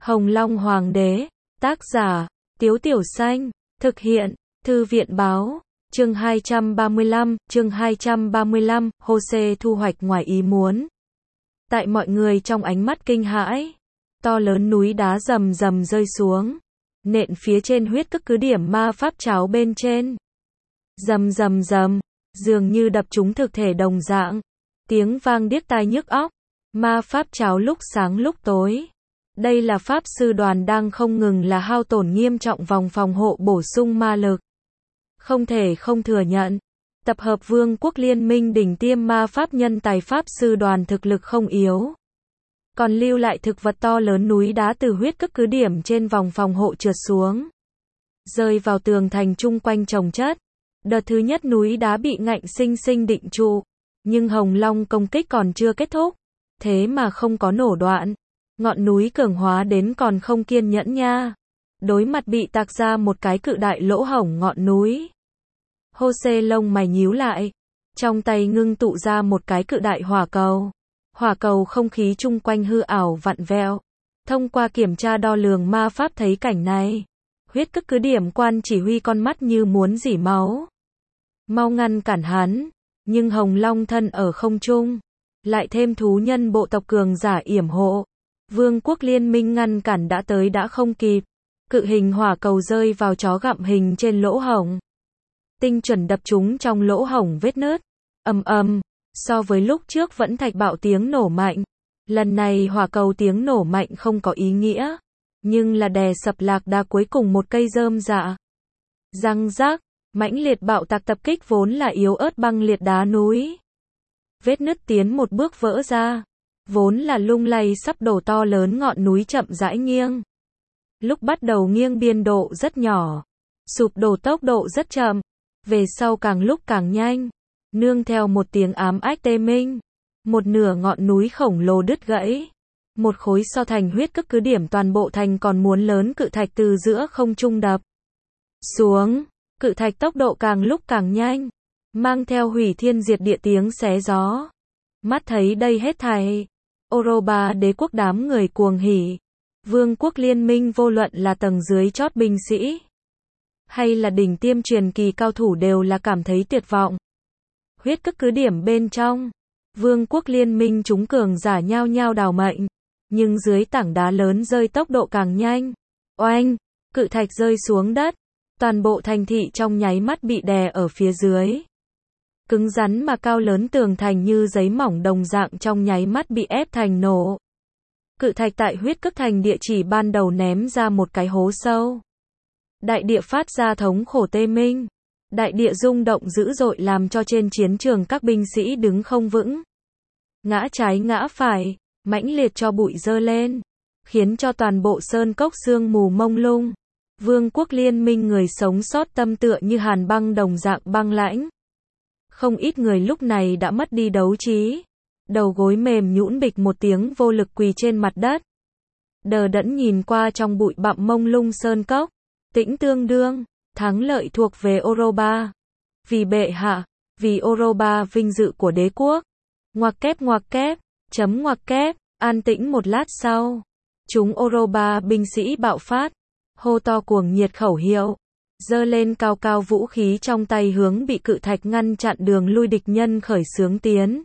Hồng Long Hoàng đế, tác giả, Tiếu Tiểu Xanh, thực hiện, Thư viện báo, chương 235, Jose thu hoạch ngoài ý muốn. Tại mọi người trong ánh mắt kinh hãi, to lớn núi đá rầm rầm rơi xuống, nện phía trên huyết cức cứ điểm ma pháp cháo bên trên. Rầm rầm rầm, dường như đập trúng thực thể đồng dạng, tiếng vang điếc tai nhức óc, ma pháp cháo lúc sáng lúc tối. Đây là pháp sư đoàn đang không ngừng là hao tổn nghiêm trọng vòng phòng hộ bổ sung ma lực. Không thể không thừa nhận, tập hợp Vương quốc Liên minh đỉnh tiêm ma pháp nhân tài pháp sư đoàn thực lực không yếu. Còn lưu lại thực vật to lớn núi đá từ huyết cức cứ điểm trên vòng phòng hộ trượt xuống, rơi vào tường thành chung quanh chồng chất. Đợt thứ nhất núi đá bị ngạnh sinh sinh định trụ, nhưng Hồng Long công kích còn chưa kết thúc, thế mà không có nổ đoạn. Ngọn núi cường hóa đến còn không kiên nhẫn nha. Đối mặt bị tạc ra một cái cự đại lỗ hổng ngọn núi, Jose lông mày nhíu lại, trong tay ngưng tụ ra một cái cự đại hỏa cầu. Hỏa cầu không khí chung quanh hư ảo vặn vẹo. Thông qua kiểm tra đo lường ma pháp thấy cảnh này, huyết cức cứ điểm quan chỉ huy con mắt như muốn rỉ máu. Mau ngăn cản hắn, nhưng Hồng Long thân ở không trung, lại thêm thú nhân bộ tộc cường giả yểm hộ. Vương quốc Liên minh ngăn cản đã tới đã không kịp. Cự hình hỏa cầu rơi vào chó gặm hình trên lỗ hổng, tinh chuẩn đập trúng trong lỗ hổng vết nứt. Ầm ầm, so với lúc trước vẫn thạch bạo tiếng nổ mạnh. Lần này hỏa cầu tiếng nổ mạnh không có ý nghĩa, nhưng là đè sập lạc đà cuối cùng một cây rơm dạ. Răng rác, mãnh liệt bạo tạc tập kích vốn là yếu ớt băng liệt đá núi. Vết nứt tiến một bước vỡ ra. Vốn là lung lay sắp đổ to lớn ngọn núi chậm rãi nghiêng. Lúc bắt đầu nghiêng biên độ rất nhỏ, sụp đổ tốc độ rất chậm, về sau càng lúc càng nhanh, nương theo một tiếng ám ách tê minh, một nửa ngọn núi khổng lồ đứt gãy. Một khối so thành huyết cức cứ điểm toàn bộ thành còn muốn lớn cự thạch từ giữa không trung đập xuống, cự thạch tốc độ càng lúc càng nhanh, mang theo hủy thiên diệt địa tiếng xé gió. Mắt thấy đây hết thảy, Oroba đế quốc đám người cuồng hỉ. Vương quốc Liên minh vô luận là tầng dưới chót binh sĩ, hay là đỉnh tiêm truyền kỳ cao thủ đều là cảm thấy tuyệt vọng. Huyết cức cứ điểm bên trong, Vương quốc Liên minh chúng cường giả nhao nhao đào mệnh, nhưng dưới tảng đá lớn rơi tốc độ càng nhanh. Oanh, cự thạch rơi xuống đất, toàn bộ thành thị trong nháy mắt bị đè ở phía dưới. Cứng rắn mà cao lớn tường thành như giấy mỏng đồng dạng trong nháy mắt bị ép thành nổ. Cự thạch tại huyết cức thành địa chỉ ban đầu ném ra một cái hố sâu. Đại địa phát ra thống khổ tê minh. Đại địa rung động dữ dội làm cho trên chiến trường các binh sĩ đứng không vững. Ngã trái ngã phải, mãnh liệt cho bụi dơ lên, khiến cho toàn bộ sơn cốc sương mù mông lung. Vương quốc Liên minh người sống sót tâm tựa như hàn băng đồng dạng băng lãnh. Không ít người lúc này đã mất đi đấu trí, đầu gối mềm nhũn bịch một tiếng vô lực quỳ trên mặt đất. Đờ đẫn nhìn qua trong bụi bặm mông lung sơn cốc, tĩnh tương đương, thắng lợi thuộc về Oroba. Vì bệ hạ, vì Oroba vinh dự của đế quốc. Ngoặc kép, chấm ngoặc kép, an tĩnh một lát sau. Chúng Oroba binh sĩ bạo phát, hô to cuồng nhiệt khẩu hiệu. Giơ lên cao cao vũ khí trong tay hướng bị cự thạch ngăn chặn đường lui địch nhân khởi xướng tiến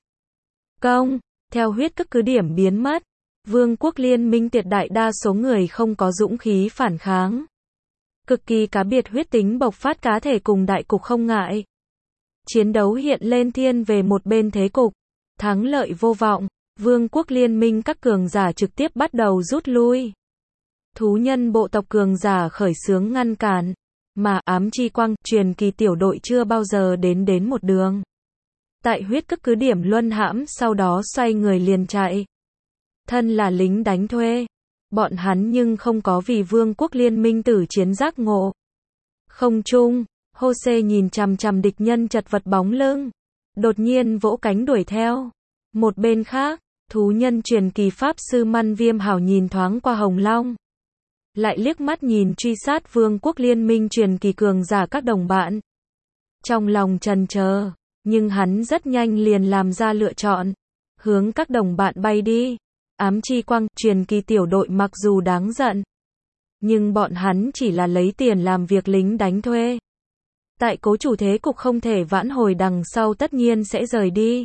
công. Theo huyết cức cứ điểm biến mất, Vương quốc Liên minh tuyệt đại đa số người không có dũng khí phản kháng. Cực kỳ cá biệt huyết tính bộc phát cá thể cùng đại cục không ngại. Chiến đấu hiện lên thiên về một bên thế cục, thắng lợi vô vọng, Vương quốc Liên minh các cường giả trực tiếp bắt đầu rút lui. Thú nhân bộ tộc cường giả khởi xướng ngăn cản. Mà ám chi quang, truyền kỳ tiểu đội chưa bao giờ đến một đường. Tại huyết cức cứ điểm luân hãm sau đó xoay người liền chạy. Thân là lính đánh thuê. Bọn hắn nhưng không có vì Vương quốc Liên minh tử chiến giác ngộ. Không trung, Jose nhìn chằm chằm địch nhân chật vật bóng lưng. Đột nhiên vỗ cánh đuổi theo. Một bên khác, thú nhân truyền kỳ pháp sư Man Viêm Hảo nhìn thoáng qua Hồng Long. Lại liếc mắt nhìn truy sát Vương quốc Liên minh truyền kỳ cường giả các đồng bạn. Trong lòng chần chờ, nhưng hắn rất nhanh liền làm ra lựa chọn, hướng các đồng bạn bay đi. Ám chi quang, truyền kỳ tiểu đội mặc dù đáng giận, nhưng bọn hắn chỉ là lấy tiền làm việc lính đánh thuê. Tại cố chủ thế cục không thể vãn hồi đằng sau tất nhiên sẽ rời đi.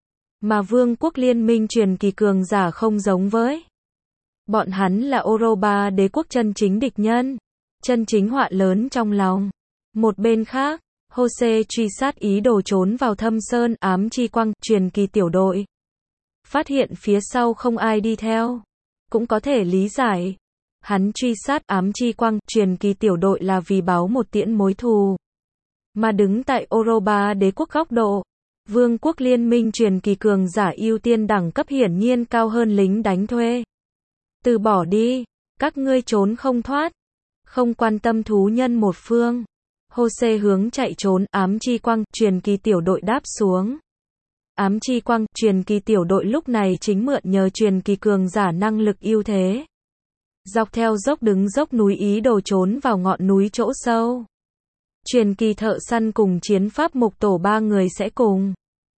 Mà vương quốc liên minh truyền kỳ cường giả không giống với. Bọn hắn là Oroba đế quốc chân chính địch nhân. Chân chính họa lớn trong lòng. Một bên khác, Jose truy sát ý đồ trốn vào thâm sơn ám chi quang, truyền kỳ tiểu đội. Phát hiện phía sau không ai đi theo. Cũng có thể lý giải. Hắn truy sát ám chi quang, truyền kỳ tiểu đội là vì báo một tiễn mối thù. Mà đứng tại Oroba đế quốc góc độ, vương quốc liên minh truyền kỳ cường giả ưu tiên đẳng cấp hiển nhiên cao hơn lính đánh thuê. Từ bỏ đi, các ngươi trốn không thoát. Không quan tâm thú nhân một phương. Jose hướng chạy trốn, ám chi quang, truyền kỳ tiểu đội đáp xuống. Ám chi quang, truyền kỳ tiểu đội lúc này chính mượn nhờ truyền kỳ cường giả năng lực ưu thế. Dọc theo dốc đứng dốc núi ý đồ trốn vào ngọn núi chỗ sâu. Truyền kỳ thợ săn cùng chiến pháp mục tổ ba người sẽ cùng.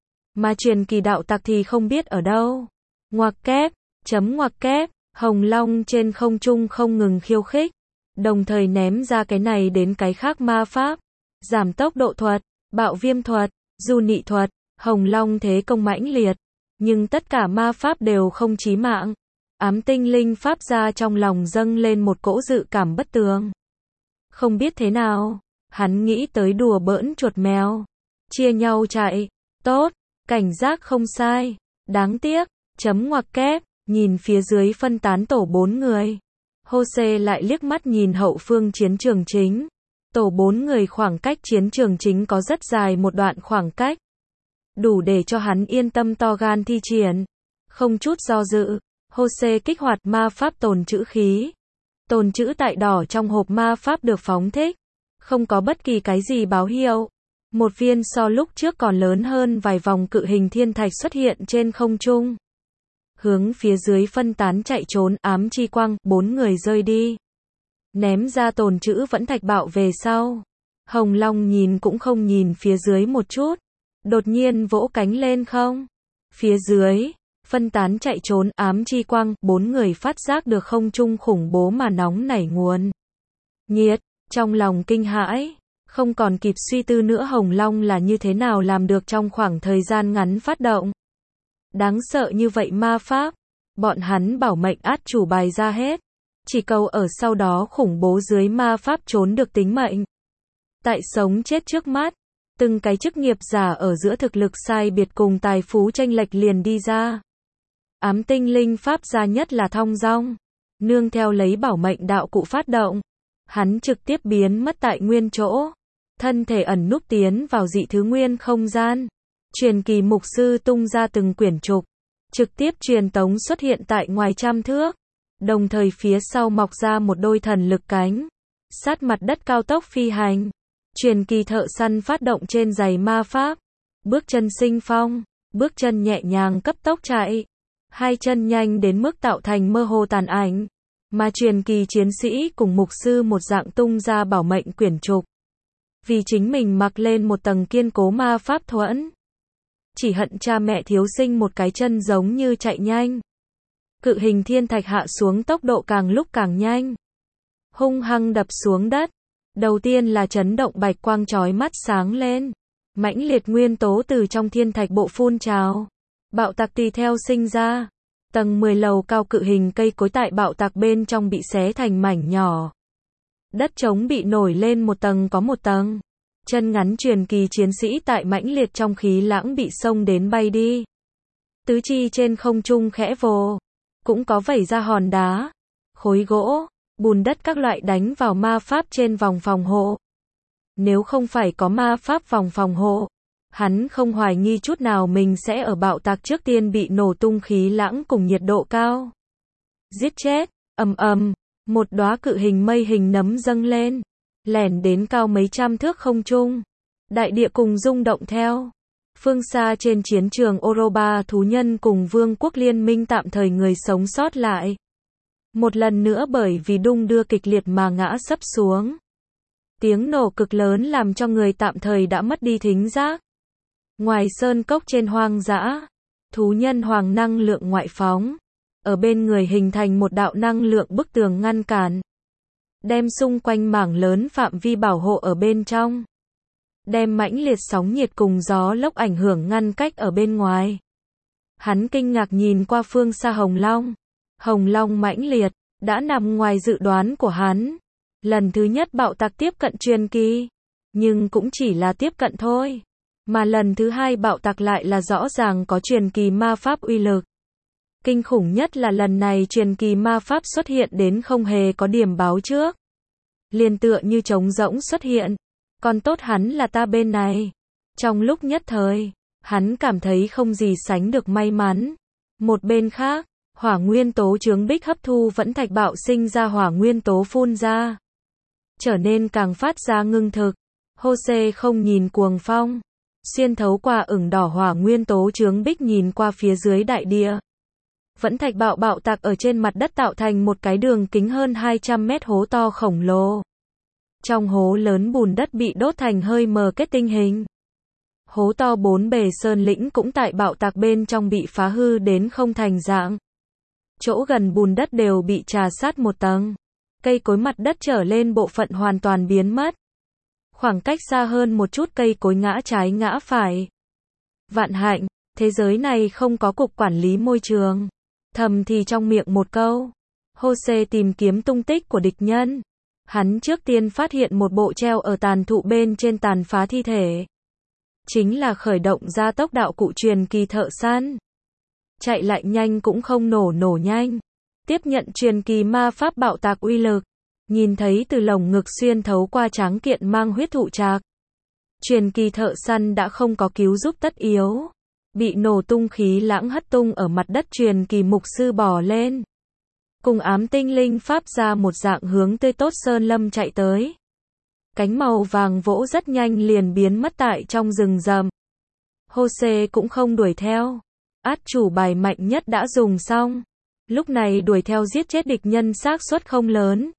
Mà truyền kỳ đạo tặc thì không biết ở đâu. Ngoặc kép, ngoặc kép, Hồng Long trên không trung không ngừng khiêu khích. Đồng thời ném ra cái này đến cái khác ma pháp. Giảm tốc độ thuật, bạo viêm thuật, du nị thuật, Hồng Long thế công mãnh liệt. Nhưng tất cả ma pháp đều không chí mạng. Ám tinh linh pháp ra trong lòng dâng lên một cỗ dự cảm bất tường. Không biết thế nào, hắn nghĩ tới đùa bỡn chuột mèo. Chia nhau chạy, tốt, cảnh giác không sai, đáng tiếc, ngoặc kép, nhìn phía dưới phân tán tổ 4 người. Jose lại liếc mắt nhìn hậu phương chiến trường chính. Tổ 4 người khoảng cách chiến trường chính có rất dài một đoạn khoảng cách. Đủ để cho hắn yên tâm to gan thi triển. Không chút do dự, Jose kích hoạt ma pháp tồn trữ khí. Tồn trữ tại đỏ trong hộp ma pháp được phóng thích. Không có bất kỳ cái gì báo hiệu. Một viên so lúc trước còn lớn hơn vài vòng cự hình thiên thạch xuất hiện trên không trung. Hướng phía dưới phân tán chạy trốn ám chi quang, 4 người rơi đi. Ném ra tồn trữ vẫn thạch bạo về sau. Hồng Long nhìn cũng không nhìn phía dưới một chút. Đột nhiên vỗ cánh lên không. Phía dưới, phân tán chạy trốn ám chi quang, 4 người phát giác được không trung khủng bố mà nóng nảy nguồn nhiệt. Trong lòng kinh hãi, không còn kịp suy tư nữa Hồng Long là như thế nào làm được trong khoảng thời gian ngắn phát động. Đáng sợ như vậy ma pháp, bọn hắn bảo mệnh át chủ bài ra hết. Chỉ cầu ở sau đó khủng bố dưới ma pháp trốn được tính mệnh. Tại sống chết trước mắt, từng cái chức nghiệp giả ở giữa thực lực sai biệt cùng tài phú chênh lệch liền đi ra. Ám tinh linh pháp gia nhất là thong dong, nương theo lấy bảo mệnh đạo cụ phát động. Hắn trực tiếp biến mất tại nguyên chỗ. Thân thể ẩn núp tiến vào dị thứ nguyên không gian. Truyền kỳ mục sư tung ra từng quyển trục. Trực tiếp truyền tống xuất hiện tại ngoài trăm thước. Đồng thời phía sau mọc ra một đôi thần lực cánh. Sát mặt đất cao tốc phi hành. Truyền kỳ thợ săn phát động trên giày ma pháp. Bước chân sinh phong. Bước chân nhẹ nhàng cấp tốc chạy. Hai chân nhanh đến mức tạo thành mơ hồ tàn ảnh. Mà truyền kỳ chiến sĩ cùng mục sư một dạng tung ra bảo mệnh quyển trục. Vì chính mình mặc lên một tầng kiên cố ma pháp thuẫn. Chỉ hận cha mẹ thiếu sinh một cái chân giống như chạy nhanh. Cự hình thiên thạch hạ xuống tốc độ càng lúc càng nhanh. Hung hăng đập xuống đất. Đầu tiên là chấn động bạch quang chói mắt sáng lên. Mãnh liệt nguyên tố từ trong thiên thạch bộ phun trào. Bạo tạc tùy theo sinh ra. Tầng 10 lầu cao cự hình cây cối tại bạo tạc bên trong bị xé thành mảnh nhỏ. Đất trống bị nổi lên một tầng có một tầng. Chân ngắn truyền kỳ chiến sĩ tại mãnh liệt trong khí lãng bị xông đến bay đi. Tứ chi trên không trung khẽ vồ. Cũng có vẩy ra hòn đá, khối gỗ, bùn đất các loại đánh vào ma pháp trên vòng phòng hộ. Nếu không phải có ma pháp vòng phòng hộ, hắn không hoài nghi chút nào mình sẽ ở bạo tạc trước tiên bị nổ tung khí lãng cùng nhiệt độ cao. Giết chết, ầm ầm, một đóa cự hình mây hình nấm dâng lên, lẻn đến cao mấy trăm thước không trung. Đại địa cùng rung động theo. Phương xa trên chiến trường Oroba thú nhân cùng vương quốc liên minh tạm thời người sống sót lại. Một lần nữa bởi vì đung đưa kịch liệt mà ngã sấp xuống. Tiếng nổ cực lớn làm cho người tạm thời đã mất đi thính giác. Ngoài sơn cốc trên hoang dã, thú nhân hoàng năng lượng ngoại phóng. ở bên người hình thành một đạo năng lượng bức tường ngăn cản, đem xung quanh mảng lớn phạm vi bảo hộ ở bên trong, đem mãnh liệt sóng nhiệt cùng gió lốc ảnh hưởng ngăn cách ở bên ngoài. Hắn kinh ngạc nhìn qua phương xa Hồng Long. Hồng Long mãnh liệt, đã nằm ngoài dự đoán của hắn. Lần thứ nhất bạo tạc tiếp cận truyền kỳ, nhưng cũng chỉ là tiếp cận thôi. Mà lần thứ hai bạo tạc lại là rõ ràng có truyền kỳ ma pháp uy lực. Kinh khủng nhất là lần này truyền kỳ ma pháp xuất hiện đến không hề có điểm báo trước. Liền tựa như trống rỗng xuất hiện. Còn tốt hắn là ta bên này. Trong lúc nhất thời, hắn cảm thấy không gì sánh được may mắn. Một bên khác, hỏa nguyên tố chướng bích hấp thu vẫn thạch bạo sinh ra hỏa nguyên tố phun ra. Trở nên càng phát ra ngưng thực. Jose không nhìn cuồng phong. Xuyên thấu qua ửng đỏ hỏa nguyên tố chướng bích nhìn qua phía dưới đại địa. Vẫn thạch bạo tạc ở trên mặt đất tạo thành một cái đường kính hơn 200 mét hố to khổng lồ. Trong hố lớn bùn đất bị đốt thành hơi mờ kết tinh hình. Hố to bốn bề sơn lĩnh cũng tại bạo tạc bên trong bị phá hư đến không thành dạng. Chỗ gần bùn đất đều bị trà sát một tầng. Cây cối mặt đất trở lên bộ phận hoàn toàn biến mất. Khoảng cách xa hơn một chút cây cối ngã trái ngã phải. Vạn hạnh, thế giới này không có cục quản lý môi trường. Thầm thì trong miệng một câu. Jose tìm kiếm tung tích của địch nhân. Hắn trước tiên phát hiện một bộ treo ở tàn thụ bên trên tàn phá thi thể. Chính là khởi động ra tốc đạo cụ truyền kỳ thợ săn. Chạy lại nhanh cũng không nổ nhanh. Tiếp nhận truyền kỳ ma pháp bạo tạc uy lực. Nhìn thấy từ lồng ngực xuyên thấu qua tráng kiện mang huyết thụ trạc. Truyền kỳ thợ săn đã không có cứu giúp tất yếu. Bị nổ tung khí lãng hất tung ở mặt đất, truyền kỳ mục sư bò lên. Cùng ám tinh linh pháp ra một dạng hướng tươi tốt sơn lâm chạy tới. Cánh màu vàng vỗ rất nhanh liền biến mất tại trong rừng rậm. Jose cũng không đuổi theo. Át chủ bài mạnh nhất đã dùng xong. Lúc này đuổi theo giết chết địch nhân xác suất không lớn.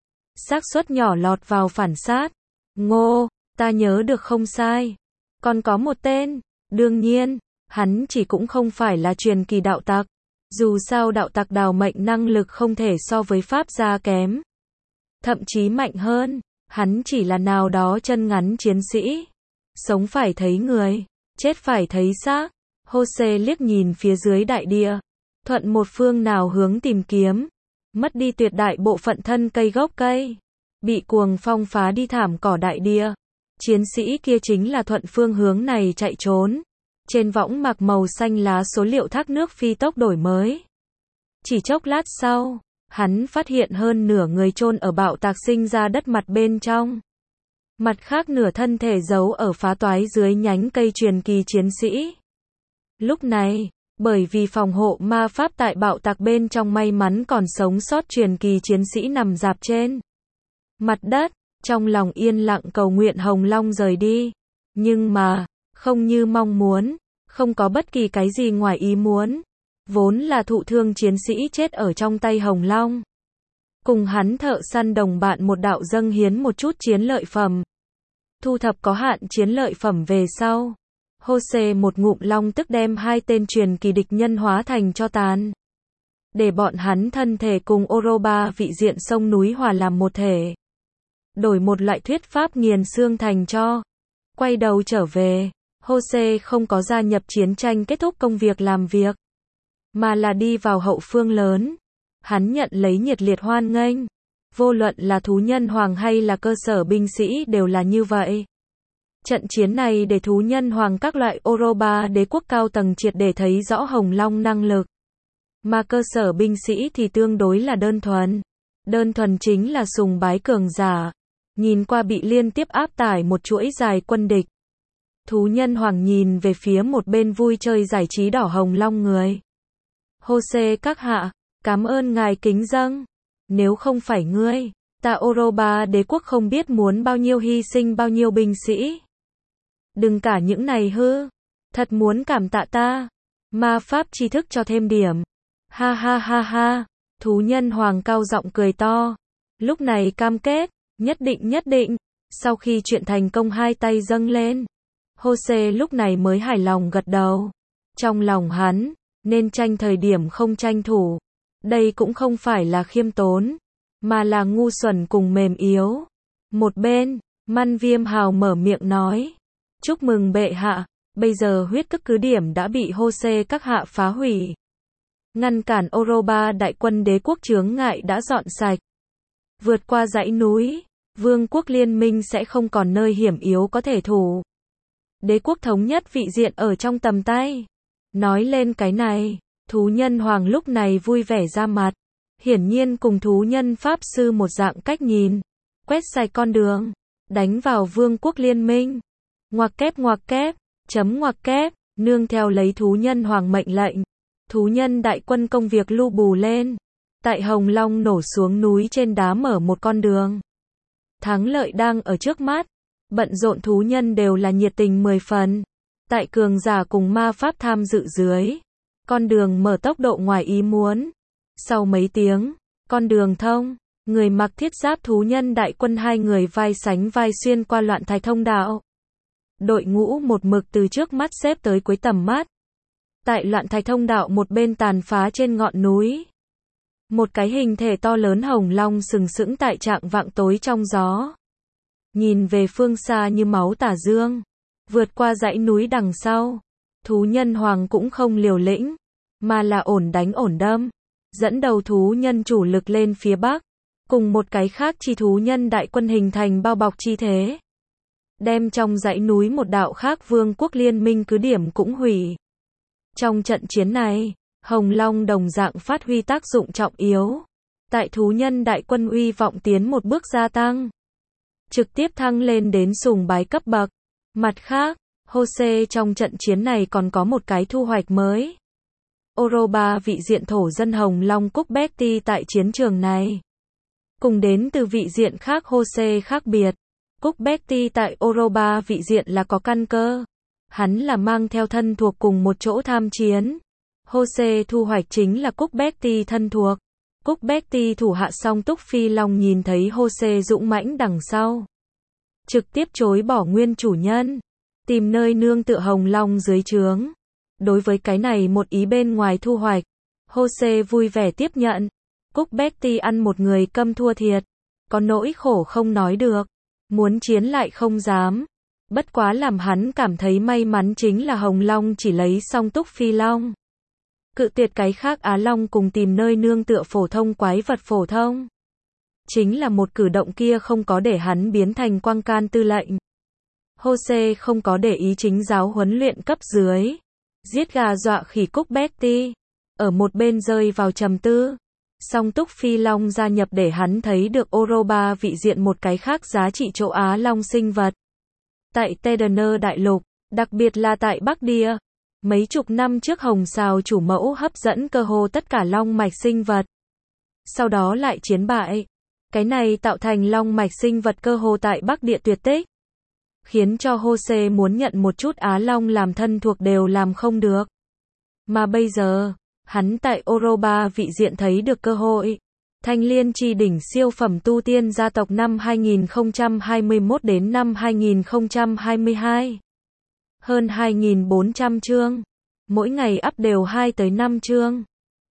Xác suất nhỏ lọt vào phản sát. Ngô, ta nhớ được không sai. Còn có một tên. Đương nhiên, hắn chỉ cũng không phải là truyền kỳ đạo tặc. Dù sao đạo tặc đào mệnh năng lực không thể so với pháp gia kém. Thậm chí mạnh hơn. Hắn chỉ là nào đó chân ngắn chiến sĩ. Sống phải thấy người, chết phải thấy xác. Jose liếc nhìn phía dưới đại địa. Thuận một phương nào hướng tìm kiếm. Mất đi tuyệt đại bộ phận thân cây gốc cây. Bị cuồng phong phá đi thảm cỏ đại địa. Chiến sĩ kia chính là thuận phương hướng này chạy trốn. Trên võng mạc màu xanh lá số liệu thác nước phi tốc đổi mới. Chỉ chốc lát sau, hắn phát hiện hơn nửa người chôn ở bạo tạc sinh ra đất mặt bên trong. Mặt khác nửa thân thể giấu ở phá toái dưới nhánh cây truyền kỳ chiến sĩ. Lúc này, bởi vì phòng hộ ma pháp tại bạo tạc bên trong may mắn còn sống sót, truyền kỳ chiến sĩ nằm rạp trên mặt đất, trong lòng yên lặng cầu nguyện Hồng Long rời đi. Nhưng mà, không như mong muốn, không có bất kỳ cái gì ngoài ý muốn. Vốn là thụ thương chiến sĩ chết ở trong tay Hồng Long. Cùng hắn thợ săn đồng bạn một đạo dâng hiến một chút chiến lợi phẩm. Thu thập có hạn chiến lợi phẩm về sau. Jose một ngụm long tức đem hai tên truyền kỳ địch nhân hóa thành tro tàn. Để bọn hắn thân thể cùng Oroba vị diện sông núi hòa làm một thể. Đổi một loại thuyết pháp nghiền xương thành tro. Quay đầu trở về, Jose không có gia nhập chiến tranh kết thúc công việc làm việc. Mà là đi vào hậu phương lớn. Hắn nhận lấy nhiệt liệt hoan nghênh. Vô luận là thú nhân hoàng hay là cơ sở binh sĩ đều là như vậy. Trận chiến này để thú nhân hoàng các loại Oroba đế quốc cao tầng triệt để thấy rõ Hồng Long năng lực. Mà cơ sở binh sĩ thì tương đối là đơn thuần. Đơn thuần chính là sùng bái cường giả. Nhìn qua bị liên tiếp áp tải một chuỗi dài quân địch. Thú nhân hoàng nhìn về phía một bên vui chơi giải trí đỏ Hồng Long người. Jose các hạ, cảm ơn ngài kính dâng. Nếu không phải ngươi, ta Oroba đế quốc không biết muốn bao nhiêu hy sinh bao nhiêu binh sĩ. Đừng cả những này hư. Thật muốn cảm tạ ta. Ma pháp tri thức cho thêm điểm. Ha ha ha ha. Thú nhân hoàng cao giọng cười to. Lúc này cam kết, nhất định. Sau khi chuyện thành công hai tay dâng lên. Jose lúc này mới hài lòng gật đầu. Trong lòng hắn, nên tranh thời điểm không tranh thủ. Đây cũng không phải là khiêm tốn, mà là ngu xuẩn cùng mềm yếu. Một bên, Man Viêm Hào mở miệng nói. Chúc mừng bệ hạ, bây giờ huyết cức cứ điểm đã bị Hosea các hạ phá hủy. Ngăn cản Oroba đại quân đế quốc chướng ngại đã dọn sạch. Vượt qua dãy núi, vương quốc liên minh sẽ không còn nơi hiểm yếu có thể thủ. Đế quốc thống nhất vị diện ở trong tầm tay. Nói lên cái này, thú nhân hoàng lúc này vui vẻ ra mặt. Hiển nhiên cùng thú nhân pháp sư một dạng cách nhìn. Quét sạch con đường, đánh vào vương quốc liên minh. Ngoặc kép, chấm ngoặc kép, nương theo lấy thú nhân hoàng mệnh lệnh. Thú nhân đại quân công việc lu bù lên. Tại Hồng Long nổ xuống núi trên đá mở một con đường. Thắng lợi đang ở trước mắt. Bận rộn thú nhân đều là nhiệt tình 10 phần. Tại cường giả cùng ma pháp tham dự dưới. Con đường mở tốc độ ngoài ý muốn. Sau mấy tiếng, con đường thông. Người mặc thiết giáp thú nhân đại quân hai người vai sánh vai xuyên qua loạn thạch thông đạo. Đội ngũ một mực từ trước mắt xếp tới cuối tầm mắt. Tại loạn thạch thông đạo một bên tàn phá trên ngọn núi. Một cái hình thể to lớn hồng long sừng sững tại trạng vạng tối trong gió. Nhìn về phương xa như máu tả dương. Vượt qua dãy núi đằng sau. Thú nhân hoàng cũng không liều lĩnh. Mà là ổn đánh ổn đâm. Dẫn đầu thú nhân chủ lực lên phía bắc. Cùng một cái khác chi thú nhân đại quân hình thành bao bọc chi thế. Đem trong dãy núi một đạo khác vương quốc liên minh cứ điểm cũng hủy. Trong trận chiến này, Hồng Long đồng dạng phát huy tác dụng trọng yếu. Tại thú nhân đại quân uy vọng tiến một bước gia tăng. Trực tiếp thăng lên đến sùng bái cấp bậc. Mặt khác, Hosea trong trận chiến này còn có một cái thu hoạch mới. Oroba vị diện thổ dân Hồng Long Cúc Betty tại chiến trường này. Cùng đến từ vị diện khác Hosea khác biệt. Cúc Betty tại Oroba vị diện là có căn cơ. Hắn là mang theo thân thuộc cùng một chỗ tham chiến. Hosea thu hoạch chính là Cúc Betty thân thuộc. Cúc Betty thủ hạ song túc phi long nhìn thấy Hosea dũng mãnh đằng sau. Trực tiếp chối bỏ nguyên chủ nhân. Tìm nơi nương tựa Hồng Long dưới trướng. Đối với cái này một ý bên ngoài thu hoạch. Hosea vui vẻ tiếp nhận. Cúc Betty ăn một người câm thua thiệt. Có nỗi khổ không nói được. Muốn chiến lại không dám. Bất quá làm hắn cảm thấy may mắn chính là Hồng Long chỉ lấy song túc phi long. Cự tuyệt cái khác Á Long cùng tìm nơi nương tựa phổ thông quái vật phổ thông. Chính là một cử động kia không có để hắn biến thành quang can tư lệnh. Hosea không có để ý chính giáo huấn luyện cấp dưới. Giết gà dọa khỉ Cúc Betty. Ở một bên rơi vào trầm tư. Song túc phi long gia nhập để hắn thấy được Oroba vị diện một cái khác giá trị chỗ Á Long sinh vật. Tại Tedaner đại lục, đặc biệt là tại Bắc Địa. Mấy chục năm trước Hồng Sào chủ mẫu hấp dẫn cơ hồ tất cả long mạch sinh vật. Sau đó lại chiến bại. Cái này tạo thành long mạch sinh vật cơ hồ tại Bắc Địa tuyệt tích. Khiến cho Hosea muốn nhận một chút Á Long làm thân thuộc đều làm không được. Mà bây giờ, hắn tại Oroba vị diện thấy được cơ hội. Thanh Liên Chi đỉnh siêu phẩm tu tiên gia tộc năm 2021 đến năm 2022. Hơn 2.400 chương. Mỗi ngày up đều 2 tới 5 chương.